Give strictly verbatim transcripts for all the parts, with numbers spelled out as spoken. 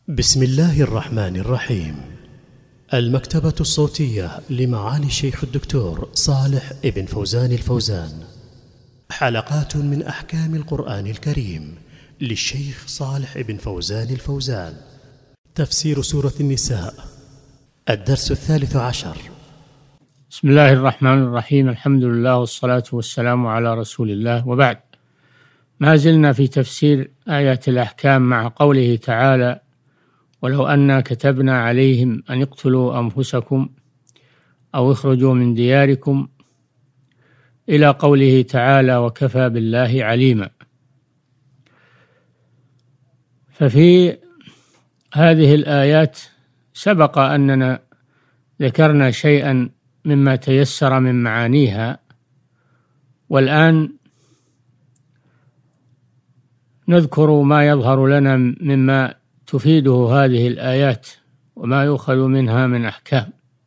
بسم الله الرحمن الرحيم. المكتبة الصوتية لمعالي الشيخ الدكتور صالح ابن فوزان الفوزان، حلقات من أحكام القرآن الكريم للشيخ صالح ابن فوزان الفوزان. تفسير سورة النساء، الدرس الثالث عشر. بسم الله الرحمن الرحيم. الحمد لله والصلاة والسلام على رسول الله، وبعد. ما زلنا في تفسير آيات الأحكام مع قوله تعالى: ولو أنا كتبنا عليهم أن اقتلوا أنفسكم أو اخرجوا من دياركم، إلى قوله تعالى: وكفى بالله عليما. ففي هذه الآيات سبق أننا ذكرنا شيئا مما تيسر من معانيها، والآن نذكر ما يظهر لنا مما تفيده هذه الآيات وما يؤخذ منها من أحكام.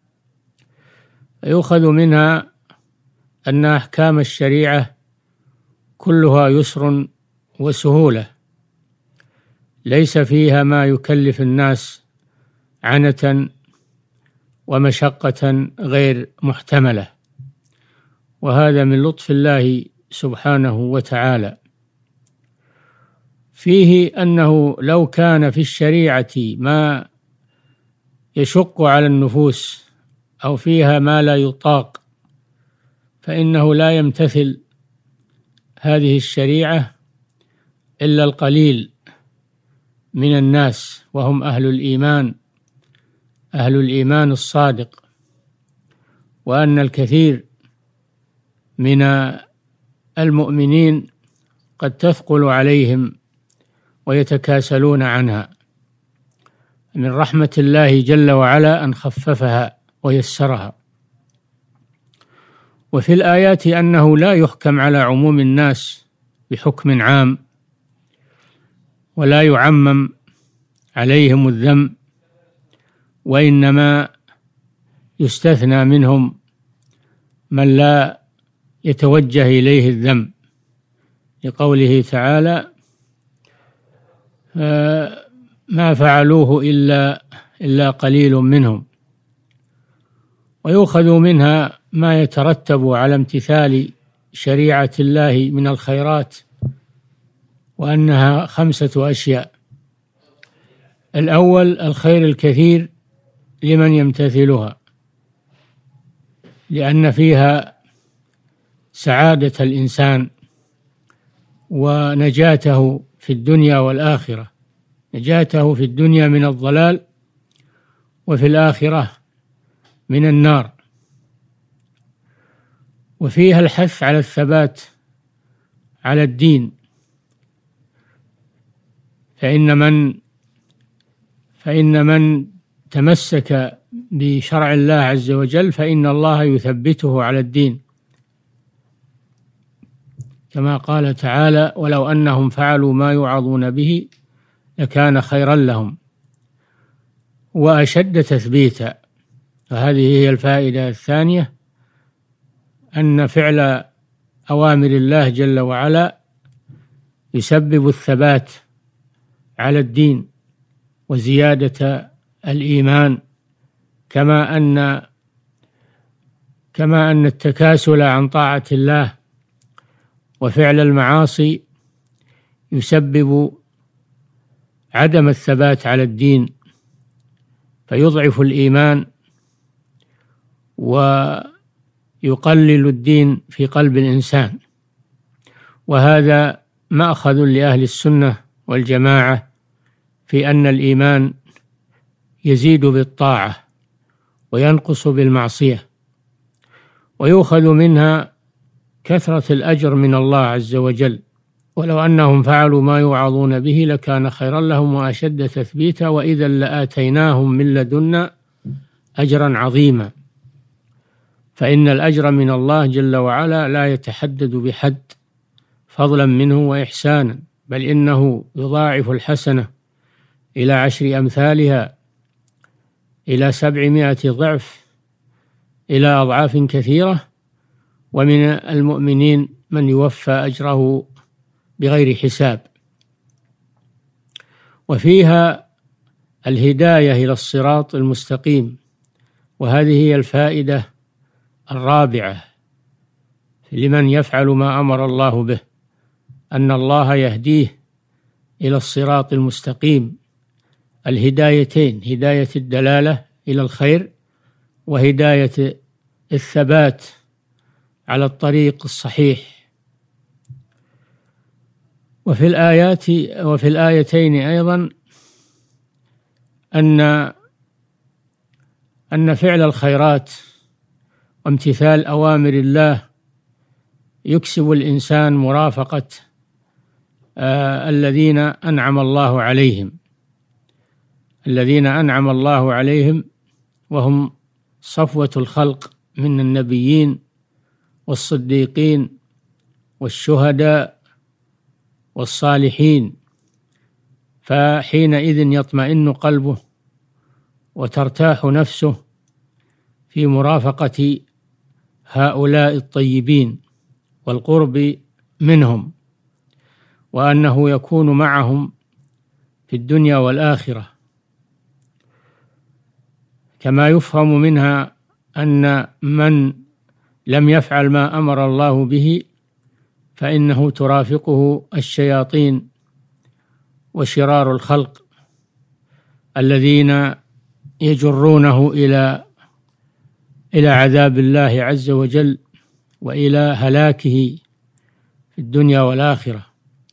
يؤخذ منها أن أحكام الشريعة كلها يسر وسهولة، ليس فيها ما يكلف الناس عنة ومشقة غير محتملة، وهذا من لطف الله سبحانه وتعالى. فيه أنه لو كان في الشريعة ما يشق على النفوس أو فيها ما لا يطاق، فإنه لا يمتثل هذه الشريعة إلا القليل من الناس، وهم أهل الإيمان أهل الإيمان الصادق، وأن الكثير من المؤمنين قد تثقل عليهم ويتكاسلون عنها. من رحمة الله جل وعلا أن خففها ويسرها. وفي الآيات أنه لا يحكم على عموم الناس بحكم عام، ولا يعمم عليهم الذنب، وإنما يستثنى منهم من لا يتوجه إليه الذنب، لقوله تعالى: ما فعلوه إلا إلا قليل منهم. ويؤخذ منها ما يترتب على امتثال شريعة الله من الخيرات، وأنها خمسة أشياء. الأول الخير الكثير لمن يمتثلها، لأن فيها سعادة الإنسان ونجاته في الدنيا والآخرة، نجاته في الدنيا من الضلال، وفي الآخرة من النار. وفيها الحث على الثبات على الدين، فإن من فإن من تمسك بشرع الله عز وجل فإن الله يثبته على الدين، كما قال تعالى: ولو أنهم فعلوا ما يوعظون به لكان خيرا لهم وأشد تثبيتا. فهذه هي الفائدة الثانية، أن فعل أوامر الله جل وعلا يسبب الثبات على الدين وزيادة الإيمان، كما أن كما أن التكاسل عن طاعة الله وفعل المعاصي يسبب عدم الثبات على الدين، فيضعف الإيمان ويقلل الدين في قلب الإنسان. وهذا مأخذ لأهل السنة والجماعة في أن الإيمان يزيد بالطاعة وينقص بالمعصية. ويؤخذ منها كثرة الأجر من الله عز وجل، ولو أنهم فعلوا ما يوعظون به لكان خيرا لهم وأشد تثبيتا وإذا لآتيناهم من لدنا أجرا عظيما. فإن الأجر من الله جل وعلا لا يتحدد بحد فضلا منه وإحسانا، بل إنه يضاعف الحسنة إلى عشر أمثالها، إلى سبعمائة ضعف، إلى أضعاف كثيرة. ومن المؤمنين من يوفى أجره بغير حساب. وفيها الهداية إلى الصراط المستقيم. وهذه هي الفائدة الرابعة لمن يفعل ما أمر الله به، أن الله يهديه إلى الصراط المستقيم، الهدايتين: هداية الدلالة إلى الخير وهداية الثبات على الطريق الصحيح. وفي الآيات وفي الآيتين أيضا أن أن فعل الخيرات وامتثال أوامر الله يكسب الإنسان مرافقة آه الذين أنعم الله عليهم الذين أنعم الله عليهم وهم صفوة الخلق من النبيين والصديقين والشهداء والصالحين، فحينئذ يطمئن قلبه وترتاح نفسه في مرافقة هؤلاء الطيبين والقرب منهم، وأنه يكون معهم في الدنيا والآخرة. كما يفهم منها أن من لم يفعل ما أمر الله به فإنه ترافقه الشياطين وشرار الخلق الذين يجرونه إلى إلى عذاب الله عز وجل وإلى هلاكه في الدنيا والآخرة.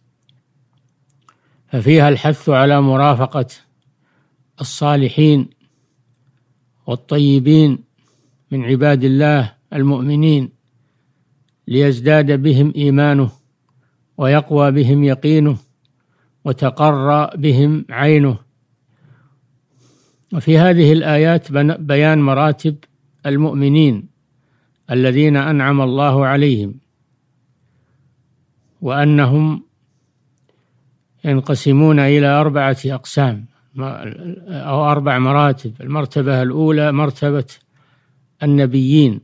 ففيها الحث على مرافقة الصالحين والطيبين من عباد الله المؤمنين ليزداد بهم إيمانه ويقوى بهم يقينه وتقر بهم عينه. وفي هذه الآيات بيان مراتب المؤمنين الذين أنعم الله عليهم، وأنهم ينقسمون إلى أربعة أقسام أو أربع مراتب. المرتبة الأولى مرتبة النبيين،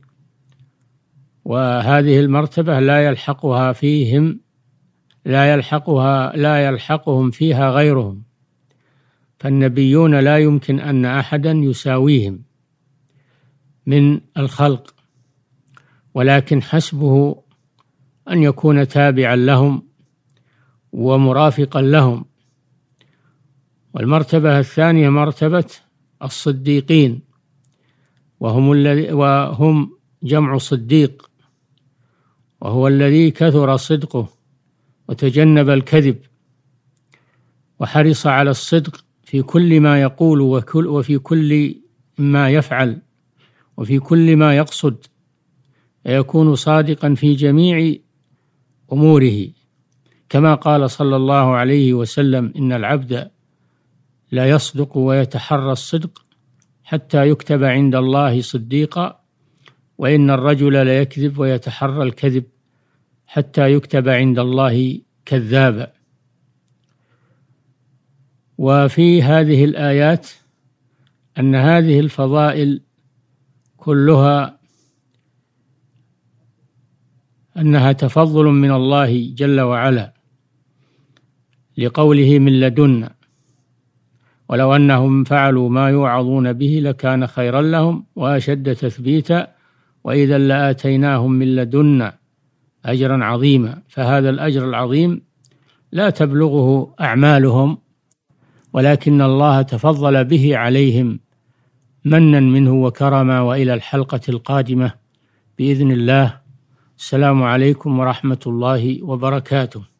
وهذه المرتبة لا يلحقها فيهم لا يلحقها لا يلحقهم فيها غيرهم، فالنبيون لا يمكن أن أحدا يساويهم من الخلق، ولكن حسبه أن يكون تابعا لهم ومرافقا لهم. والمرتبة الثانية مرتبة الصديقين، وهم الذي وهم جمع صديق، وهو الذي كثر صدقه وتجنب الكذب وحرص على الصدق في كل ما يقول وكل وفي كل ما يفعل وفي كل ما يقصد، يكون صادقا في جميع أموره، كما قال صلى الله عليه وسلم: إن العبد لا يصدق ويتحرى الصدق حتى يكتب عند الله صديقا، وإن الرجل لا يكذب ويتحرى الكذب حتى يكتب عند الله كذابا. وفي هذه الآيات أن هذه الفضائل كلها أنها تفضل من الله جل وعلا، لقوله: من لدنا، ولو أنهم فعلوا ما يوعظون به لكان خيرا لهم وأشد تثبيتا وإذا لآتيناهم من لدنا أجرا عظيما. فهذا الأجر العظيم لا تبلغه أعمالهم، ولكن الله تفضل به عليهم منا منه وكرما. وإلى الحلقة القادمة بإذن الله. السلام عليكم ورحمة الله وبركاته.